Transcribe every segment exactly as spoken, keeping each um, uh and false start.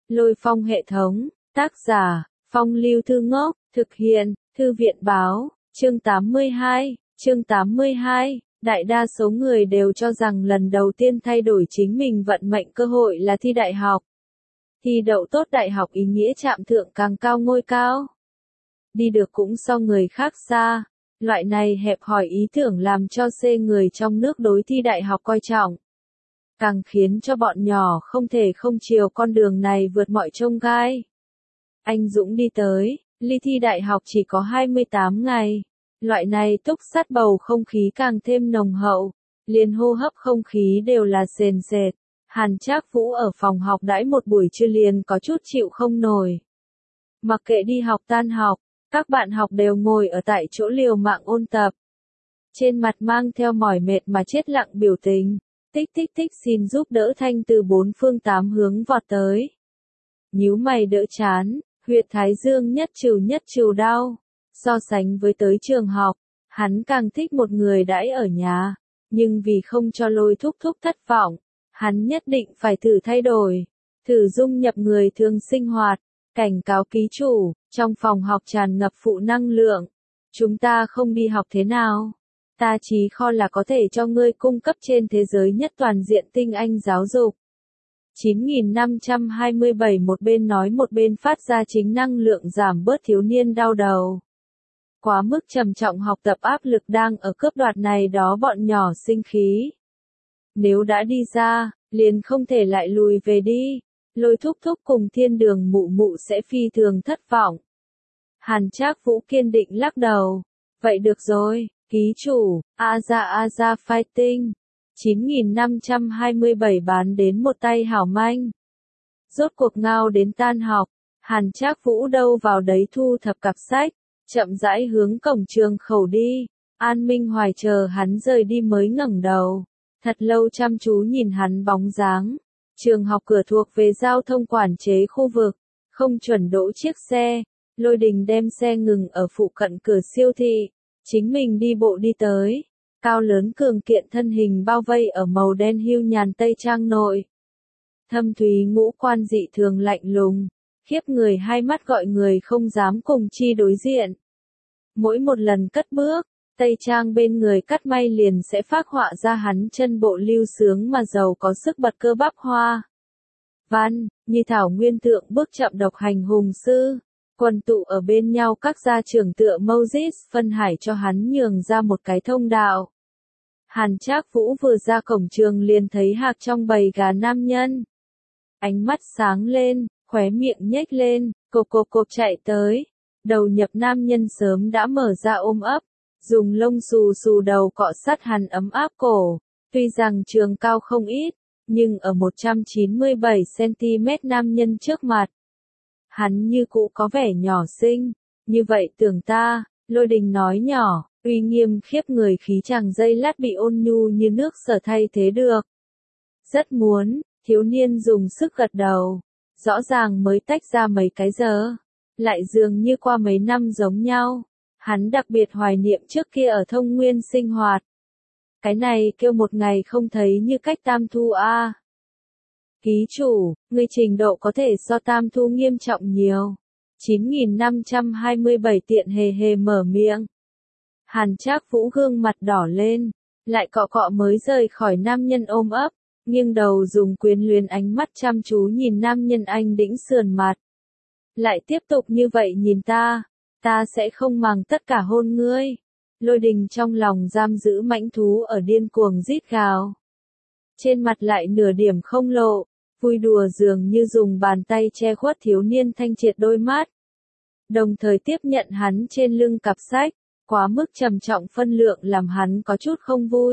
Lôi Phong hệ thống, tác giả, Phong Lưu Thư Ngốc, thực hiện, Thư viện Báo, chương tám mươi hai, chương tám mươi hai, đại đa số người đều cho rằng lần đầu tiên thay đổi chính mình vận mệnh cơ hội là thi đại học. Thi đậu tốt đại học ý nghĩa chạm thượng càng cao ngôi cao. Đi được cũng so người khác xa, loại này hẹp hòi ý tưởng làm cho C người trong nước đối thi đại học coi trọng. Càng khiến cho bọn nhỏ không thể không chiều con đường này vượt mọi chông gai. Anh Dũng đi tới, ly thi đại học chỉ có hai mươi tám ngày. Loại này túc sát bầu không khí càng thêm nồng hậu, liền hô hấp không khí đều là sền sệt. Hàn Trác Vũ ở phòng học đãi một buổi trưa liền có chút chịu không nổi. Mặc kệ đi học tan học, các bạn học đều ngồi ở tại chỗ liều mạng ôn tập. Trên mặt mang theo mỏi mệt mà chết lặng biểu tình, tích tích tích xin giúp đỡ thanh từ bốn phương tám hướng vọt tới. Nhíu mày đỡ chán, huyệt thái dương nhất trừ nhất trừ đau. So sánh với tới trường học, hắn càng thích một người đãi ở nhà, nhưng vì không cho Lôi thúc thúc thất vọng, hắn nhất định phải thử thay đổi, thử dung nhập người thường sinh hoạt. Cảnh cáo ký chủ, trong phòng học tràn ngập phụ năng lượng. Chúng ta không đi học thế nào? Ta trí kho là có thể cho ngươi cung cấp trên thế giới nhất toàn diện tinh anh giáo dục. chín nghìn năm trăm hai mươi bảy một bên nói một bên phát ra chính năng lượng giảm bớt thiếu niên đau đầu. Quá mức trầm trọng học tập áp lực đang ở cướp đoạt này đó bọn nhỏ sinh khí. Nếu đã đi ra, liền không thể lại lùi về đi. Lôi thúc thúc cùng thiên đường mụ mụ sẽ phi thường thất vọng. Hàn Trác Vũ kiên định lắc đầu. Vậy được rồi, ký chủ, Aza Aza Fighting. chín nghìn năm trăm hai mươi bảy bán đến một tay hảo manh. Rốt cuộc ngao đến tan học, Hàn Trác Vũ đâu vào đấy thu thập cặp sách, chậm rãi hướng cổng trường khẩu đi. An Minh Hoài chờ hắn rời đi mới ngẩng đầu, thật lâu chăm chú nhìn hắn bóng dáng. Trường học cửa thuộc về giao thông quản chế khu vực, không chuẩn đỗ chiếc xe. Lôi Đình đem xe ngừng ở phụ cận cửa siêu thị, chính mình đi bộ đi tới. Cao lớn cường kiện thân hình bao vây ở màu đen hưu nhàn tây trang nội. Thâm thúy ngũ quan dị thường lạnh lùng, khiếp người hai mắt gọi người không dám cùng chi đối diện. Mỗi một lần cất bước, tây trang bên người cắt may liền sẽ phác họa ra hắn chân bộ lưu sướng mà giàu có sức bật cơ bắp hoa. Văn, như thảo nguyên thượng bước chậm độc hành hùng sư, quần tụ ở bên nhau các gia trưởng tựa Moses phân hải cho hắn nhường ra một cái thông đạo. Hàn Trác Vũ vừa ra cổng trường liền thấy hạc trong bầy gà nam nhân. Ánh mắt sáng lên, khóe miệng nhếch lên, cộp cộp cộp chạy tới. Đầu nhập nam nhân sớm đã mở ra ôm ấp, dùng lông xù xù đầu cọ sát hắn ấm áp cổ. Tuy rằng trường cao không ít, nhưng ở một trăm chín mươi bảy xăng ti mét nam nhân trước mặt, hắn như cũ có vẻ nhỏ xinh. Như vậy tưởng ta, Lôi Đình nói nhỏ, uy nghiêm khiếp người khí chàng dây lát bị ôn nhu như nước sở thay thế được. Rất muốn, thiếu niên dùng sức gật đầu. Rõ ràng mới tách ra mấy cái giờ, lại dường như qua mấy năm giống nhau. Hắn đặc biệt hoài niệm trước kia ở Thông Nguyên sinh hoạt. Cái này kêu một ngày không thấy như cách Tam Thu a. Ký chủ, người trình độ có thể so Tam Thu nghiêm trọng nhiều. chín nghìn năm trăm hai mươi bảy tiện hề hề mở miệng. Hàn Trác Vũ gương mặt đỏ lên, lại cọ cọ mới rời khỏi nam nhân ôm ấp, nghiêng đầu dùng quyến luyến ánh mắt chăm chú nhìn nam nhân anh đĩnh sườn mặt. Lại tiếp tục như vậy nhìn ta, ta sẽ không màng tất cả hôn ngươi. Lôi Đình trong lòng giam giữ mãnh thú ở điên cuồng rít gào. Trên mặt lại nửa điểm không lộ, vui đùa dường như dùng bàn tay che khuất thiếu niên thanh triệt đôi mắt. Đồng thời tiếp nhận hắn trên lưng cặp sách, quá mức trầm trọng phân lượng làm hắn có chút không vui.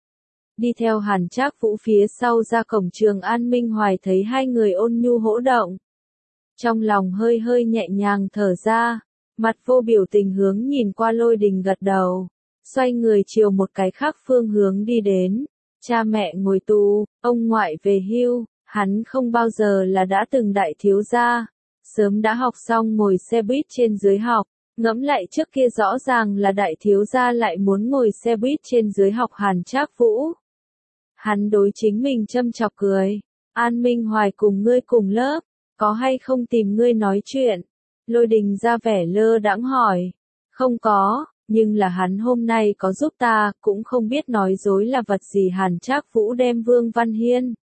Đi theo Hàn Trác Vũ phía sau ra cổng trường An Minh Hoài thấy hai người ôn nhu hỗ động. Trong lòng hơi hơi nhẹ nhàng thở ra, mặt vô biểu tình hướng nhìn qua Lôi Đình gật đầu, xoay người chiều một cái khác phương hướng đi đến. Cha mẹ ngồi tù, ông ngoại về hưu, hắn không bao giờ là đã từng đại thiếu gia, sớm đã học xong ngồi xe buýt trên dưới học, ngẫm lại trước kia rõ ràng là đại thiếu gia lại muốn ngồi xe buýt trên dưới học Hàn Trác Vũ. Hắn đối chính mình châm chọc cười, An Minh Hoài cùng ngươi cùng lớp, có hay không tìm ngươi nói chuyện? Lôi đình ra vẻ lơ đãng hỏi. Không có, nhưng là hắn hôm nay có giúp ta, cũng không biết nói dối là vật gì. Hàn Trác Vũ đem Vương Văn Hiên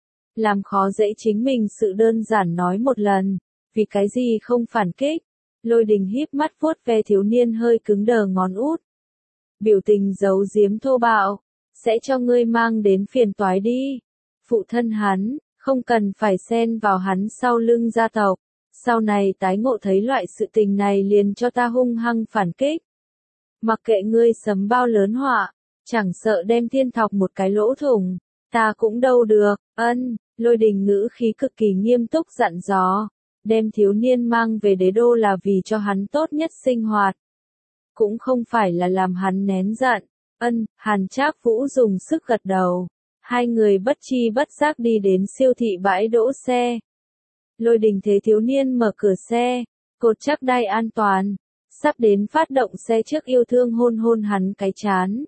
làm khó dễ chính mình sự đơn giản nói một lần, vì cái gì không phản kích. Lôi đình híp mắt vuốt ve thiếu niên hơi cứng đờ ngón út. Biểu tình giấu giếm thô bạo, sẽ cho ngươi mang đến phiền toái đi. Phụ thân hắn, không cần phải xen vào hắn sau lưng gia tộc. Sau này tái ngộ thấy loại sự tình này liền cho ta hung hăng phản kích. Mặc kệ ngươi sấm bao lớn họa, chẳng sợ đem thiên thọc một cái lỗ thủng, ta cũng đâu được. Ân, Lôi đình ngữ khí cực kỳ nghiêm túc dặn dò. Đem thiếu niên mang về đế đô là vì cho hắn tốt nhất sinh hoạt. Cũng không phải là làm hắn nén giận. Ân, Hàn Trác Vũ dùng sức gật đầu. Hai người bất chi bất giác đi đến siêu thị bãi đỗ xe. Lôi đình thấy thiếu niên mở cửa xe, cột chắc đai an toàn, sắp đến phát động xe trước yêu thương hôn hôn hắn cái trán.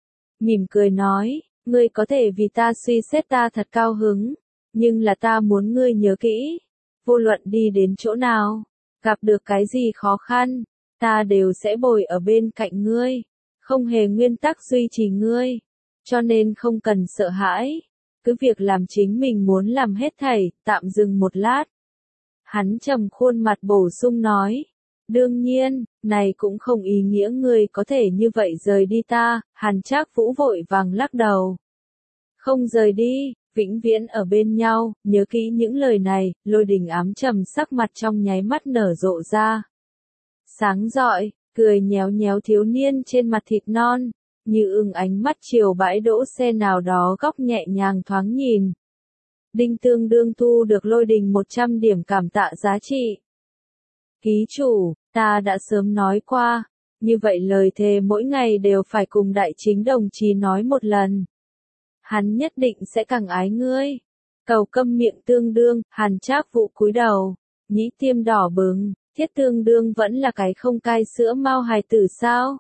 Mỉm cười nói, ngươi có thể vì ta suy xét ta thật cao hứng, nhưng là ta muốn ngươi nhớ kỹ, vô luận đi đến chỗ nào, gặp được cái gì khó khăn, ta đều sẽ bồi ở bên cạnh ngươi, không hề nguyên tắc duy trì ngươi, cho nên không cần sợ hãi, cứ việc làm chính mình muốn làm hết thảy. Tạm dừng một lát. Hắn trầm khuôn mặt bổ sung nói, đương nhiên, này cũng không ý nghĩa ngươi có thể như vậy rời đi ta. Hàn Trác Vũ vội vàng lắc đầu. Không rời đi, vĩnh viễn ở bên nhau, nhớ kỹ những lời này. Lôi đình ám trầm sắc mặt trong nháy mắt nở rộ ra. Sáng rọi, cười nhéo nhéo thiếu niên trên mặt thịt non, như ưng ánh mắt chiều bãi đỗ xe nào đó góc nhẹ nhàng thoáng nhìn. Đinh tương đương thu được lôi đình một trăm điểm cảm tạ giá trị. Ký chủ, ta đã sớm nói qua, như vậy lời thề mỗi ngày đều phải cùng đại chính đồng chí nói một lần. Hắn nhất định sẽ càng ái ngươi. Cầu câm miệng tương đương. Hàn Trác Vũ cúi đầu, nhĩ tiêm đỏ bừng, thiết tương đương vẫn là cái không cai sữa mao hài tử sao?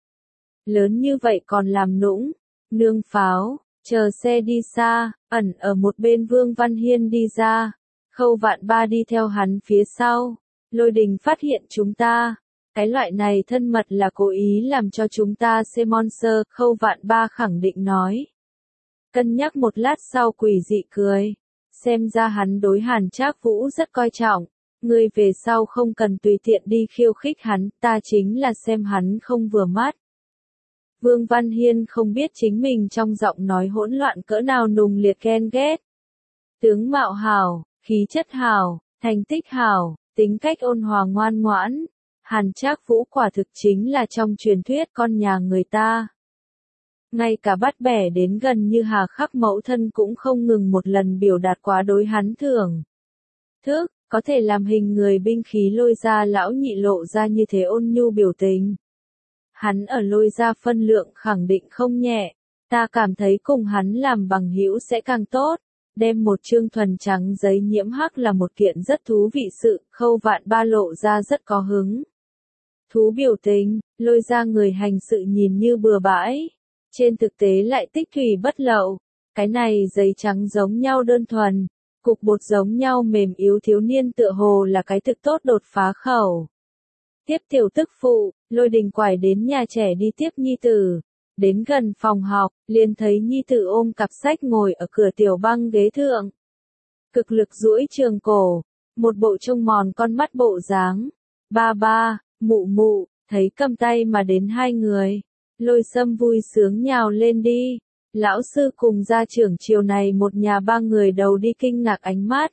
Lớn như vậy còn làm nũng, nương pháo. Chờ xe đi xa, ẩn ở một bên Vương Văn Hiên đi ra, Khâu Vạn Ba đi theo hắn phía sau. Lôi đình phát hiện chúng ta, cái loại này thân mật là cố ý làm cho chúng ta xem monster. Khâu Vạn Ba khẳng định nói. Cân nhắc một lát sau quỷ dị cười, xem ra hắn đối Hàn Trác Vũ rất coi trọng. Ngươi về sau không cần tùy tiện đi khiêu khích hắn, ta chính là xem hắn không vừa mắt. Vương Văn Hiên không biết chính mình trong giọng nói hỗn loạn cỡ nào nùng liệt ghen ghét. Tướng mạo hảo, khí chất hảo, thành tích hảo, tính cách ôn hòa ngoan ngoãn. Hàn Trác Vũ quả thực chính là trong truyền thuyết con nhà người ta. Ngay cả bắt bẻ đến gần như hà khắc mẫu thân cũng không ngừng một lần biểu đạt quá đối hắn thưởng thức, có thể làm hình người binh khí Lôi Gia lão nhị lộ ra như thế ôn nhu biểu tình. Hắn ở Lôi Gia phân lượng khẳng định không nhẹ, ta cảm thấy cùng hắn làm bằng hữu sẽ càng tốt. Đem một chương thuần trắng giấy nhiễm hắc là một kiện rất thú vị sự. Khâu Vạn Ba lộ ra rất có hứng thú biểu tình. Lôi Gia người hành sự nhìn như bừa bãi, trên thực tế lại tích thủy bất lậu. Cái này giấy trắng giống nhau đơn thuần, cục bột giống nhau mềm yếu thiếu niên tựa hồ là cái thực tốt đột phá khẩu. Tiếp tiểu tức phụ, Lôi đình quải đến nhà trẻ đi tiếp nhi tử. Đến gần phòng học, liền thấy nhi tử ôm cặp sách ngồi ở cửa tiểu băng ghế thượng. Cực lực duỗi trường cổ, một bộ trông mòn con mắt bộ dáng. Ba ba, mụ mụ, thấy cầm tay mà đến hai người. Lôi Sâm vui sướng nhào lên đi. Lão sư cùng gia trưởng chiều này một nhà ba người đầu đi kinh ngạc ánh mắt.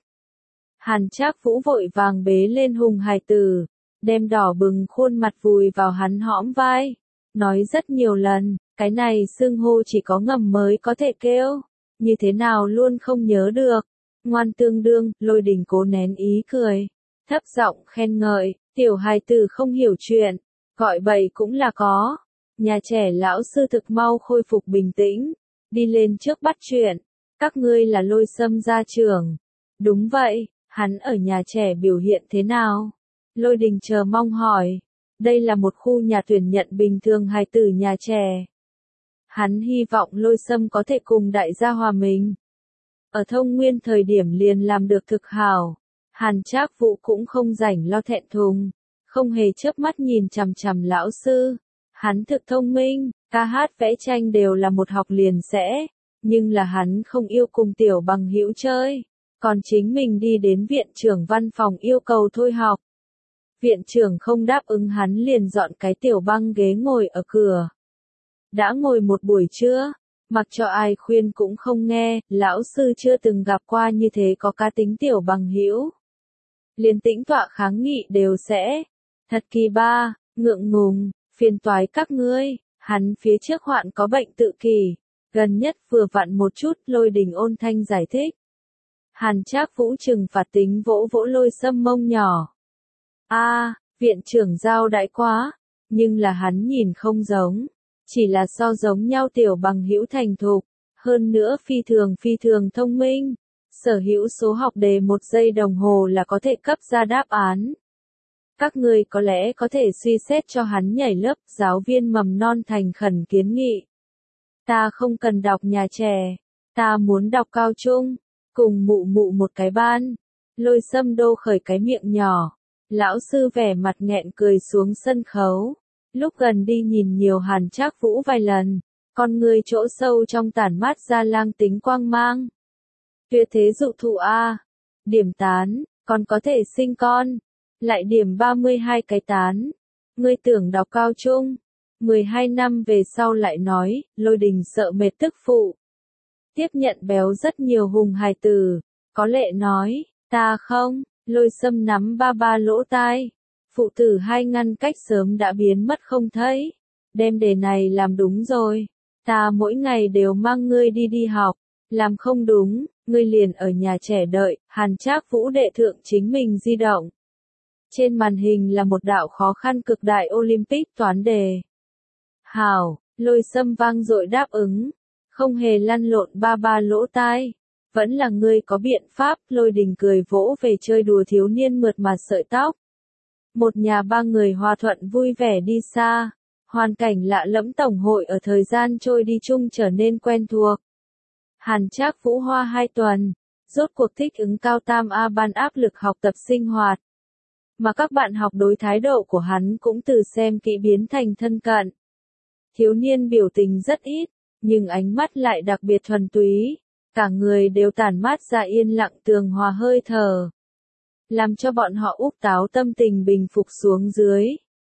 Hàn Trác Vũ vội vàng bế lên Hùng hài tử, đem đỏ bừng khuôn mặt vùi vào hắn hõm vai. Nói rất nhiều lần, cái này xưng hô chỉ có ngầm mới có thể kêu, như thế nào luôn không nhớ được. Ngoan tương đương. Lôi đình cố nén ý cười, thấp giọng khen ngợi, tiểu hài tử không hiểu chuyện, gọi bậy cũng là có. Nhà trẻ lão sư thực mau khôi phục bình tĩnh, đi lên trước bắt chuyện. Các ngươi là Lôi Sâm gia trưởng? Đúng vậy. Hắn ở nhà trẻ biểu hiện thế nào? Lôi đình chờ mong hỏi. Đây là một khu nhà tuyển nhận bình thường hài tử nhà trẻ. Hắn hy vọng Lôi Sâm có thể cùng đại gia hòa mình. Ở Thông Nguyên thời điểm liền làm được thực hảo. Hàn Trác Vũ cũng không rảnh lo thẹn thùng, không hề chớp mắt nhìn chằm chằm lão sư. Hắn thực thông minh, ca hát vẽ tranh đều là một học liền sẽ, nhưng là hắn không yêu cùng tiểu bằng hữu chơi, còn chính mình đi đến viện trưởng văn phòng yêu cầu thôi học. Viện trưởng không đáp ứng hắn liền dọn cái tiểu băng ghế ngồi ở cửa. Đã ngồi một buổi trưa, mặc cho ai khuyên cũng không nghe, lão sư chưa từng gặp qua như thế có cá tính tiểu bằng hữu. Liền tĩnh tọa kháng nghị đều sẽ. Thật kỳ ba, ngượng ngùng, phiền toái các ngươi, hắn phía trước hoạn có bệnh tự kỷ, gần nhất vừa vặn một chút. Lôi Đình ôn thanh giải thích. Hàn Trác Vũ trừng phạt tính vỗ vỗ Lôi Sâm mông nhỏ. A, viện trưởng giao đãi quá, nhưng là hắn nhìn không giống, chỉ là so giống nhau tiểu bằng hữu thành thục, hơn nữa phi thường phi thường thông minh, sở hữu số học đề một giây đồng hồ là có thể cấp ra đáp án. Các ngươi có lẽ có thể suy xét cho hắn nhảy lớp. Giáo viên mầm non thành khẩn kiến nghị. Ta không cần đọc nhà trẻ, ta muốn đọc cao trung, cùng mụ mụ một cái ban. Lôi Sâm đô khởi cái miệng nhỏ, lão sư vẻ mặt nghẹn cười xuống sân khấu. Lúc gần đi nhìn nhiều Hàn Trác Vũ vài lần, con người chỗ sâu trong tản mát ra lang tính quang mang. Tuyệt thế dụ thụ a, điểm tán, còn có thể sinh con, lại điểm ba mươi hai cái tán. Ngươi tưởng đọc cao trung, mười hai năm về sau lại nói. Lôi Đình sợ mệt tức phụ. Tiếp nhận béo rất nhiều hùng hài tử, có lệ nói, ta không. Lôi Sâm nắm ba ba lỗ tai. Phụ tử hai ngăn cách sớm đã biến mất không thấy. Đem đề này làm đúng rồi. Ta mỗi ngày đều mang ngươi đi đi học. Làm không đúng, ngươi liền ở nhà trẻ đợi. Hàn Trác Vũ đệ thượng chính mình di động. Trên màn hình là một đạo khó khăn cực đại Olympic toán đề. Hảo, Lôi Sâm vang dội đáp ứng. Không hề lăn lộn ba ba lỗ tai. Vẫn là ngươi có biện pháp. Lôi Đình cười vỗ về chơi đùa thiếu niên mượt mà sợi tóc. Một nhà ba người hòa thuận vui vẻ đi xa. Hoàn cảnh lạ lẫm tổng hội ở thời gian trôi đi chung trở nên quen thuộc. Hàn Trác Vũ hoa hai tuần, rốt cuộc thích ứng cao tam A ban áp lực học tập sinh hoạt. Mà các bạn học đối thái độ của hắn cũng từ xem kỹ biến thành thân cận. Thiếu niên biểu tình rất ít, nhưng ánh mắt lại đặc biệt thuần túy, cả người đều tản mát ra yên lặng tường hòa hơi thở, làm cho bọn họ úp táo tâm tình bình phục xuống dưới.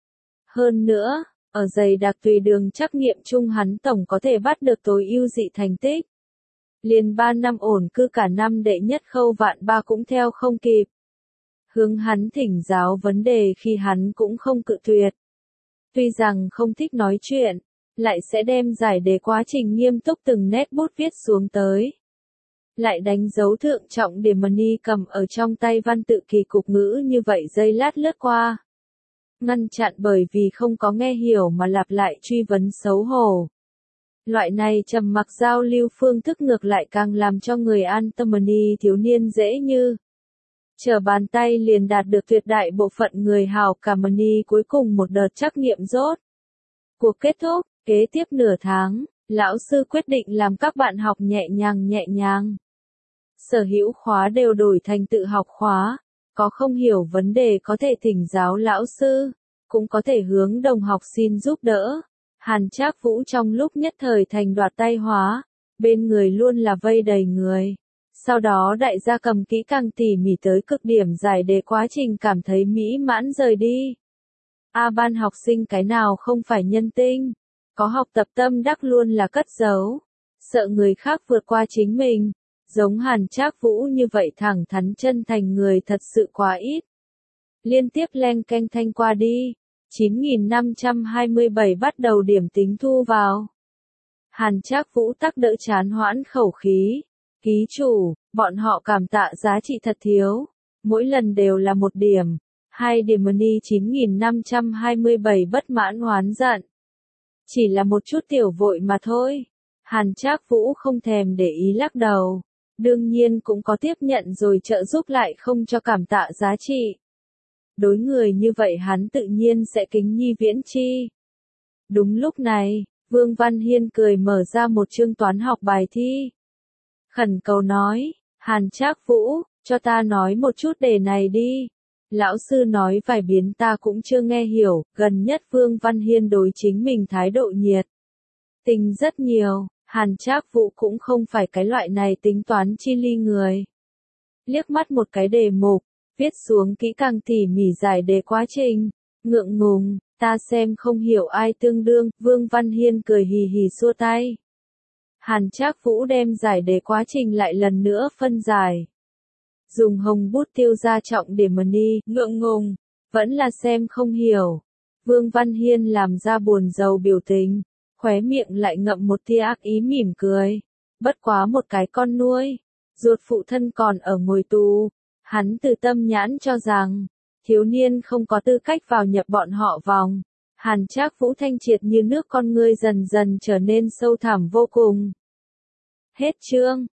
Hơn nữa, ở dày đặc tùy đường trắc nghiệm chung hắn tổng có thể bắt được tối ưu dị thành tích. Liền ba năm ổn cư cả năm đệ nhất Khâu Vạn Ba cũng theo không kịp. Hướng hắn thỉnh giáo vấn đề khi hắn cũng không cự tuyệt. Tuy rằng không thích nói chuyện, lại sẽ đem giải đề quá trình nghiêm túc từng nét bút viết xuống tới. Lại đánh dấu thượng trọng điểm Mani cầm ở trong tay văn tự kỳ cục ngữ như vậy giây lát lướt qua. Ngăn chặn bởi vì không có nghe hiểu mà lặp lại truy vấn xấu hổ. Loại này trầm mặc giao lưu phương thức ngược lại càng làm cho người an tâm. Mani thiếu niên dễ như trở bàn tay liền đạt được tuyệt đại bộ phận người hào cảm. Mani cuối cùng một đợt trắc nghiệm rốt cuộc kết thúc, kế tiếp nửa tháng, lão sư quyết định làm các bạn học nhẹ nhàng nhẹ nhàng. Sở hữu khóa đều đổi thành tự học khóa, có không hiểu vấn đề có thể thỉnh giáo lão sư, cũng có thể hướng đồng học xin giúp đỡ. Hàn Trác Vũ trong lúc nhất thời thành đoạt tay hóa, bên người luôn là vây đầy người. Sau đó đại gia cầm kỹ càng tỉ mỉ tới cực điểm giải đề quá trình cảm thấy mỹ mãn rời đi. A ban học sinh cái nào không phải nhân tinh, có học tập tâm đắc luôn là cất giấu, sợ người khác vượt qua chính mình. Giống Hàn Trác Vũ như vậy thẳng thắn chân thành người thật sự quá ít. Liên tiếp len canh thanh qua đi, chín nghìn năm trăm hai mươi bảy bắt đầu điểm tính thu vào. Hàn Trác Vũ tắc đỡ chán hoãn khẩu khí. Ký chủ, bọn họ cảm tạ giá trị thật thiếu. Mỗi lần đều là một điểm. Hai điểm. Mani chín nghìn năm trăm hai mươi bảy bất mãn oán giận. Chỉ là một chút tiểu vội mà thôi. Hàn Trác Vũ không thèm để ý lắc đầu. Đương nhiên cũng có tiếp nhận rồi trợ giúp lại không cho cảm tạ giá trị. Đối người như vậy hắn tự nhiên sẽ kính nhi viễn chi. Đúng lúc này, Vương Văn Hiên cười mở ra một chương toán học bài thi. Khẩn cầu nói, Hàn Trác Vũ, cho ta nói một chút đề này đi. Lão sư nói vài biến ta cũng chưa nghe hiểu, gần nhất Vương Văn Hiên đối chính mình thái độ nhiệt tình rất nhiều, Hàn Trác Vũ cũng không phải cái loại này tính toán chi ly người. Liếc mắt một cái đề mục, viết xuống kỹ càng tỉ mỉ giải đề quá trình, ngượng ngùng, ta xem không hiểu ai tương đương, Vương Văn Hiên cười hì hì xua tay. Hàn Trác Vũ đem giải đề quá trình lại lần nữa phân giải. Dùng hồng bút tiêu ra trọng điểm mần đi, ngượng ngùng, vẫn là xem không hiểu. Vương Văn Hiên làm ra buồn rầu biểu tình, khóe miệng lại ngậm một tia ác ý mỉm cười. Bất quá một cái con nuôi, ruột phụ thân còn ở ngồi tù, hắn từ tâm nhãn cho rằng, thiếu niên không có tư cách vào nhập bọn họ vòng. Hàn Trác Vũ thanh triệt như nước con ngươi dần dần trở nên sâu thẳm vô cùng. Hết chương.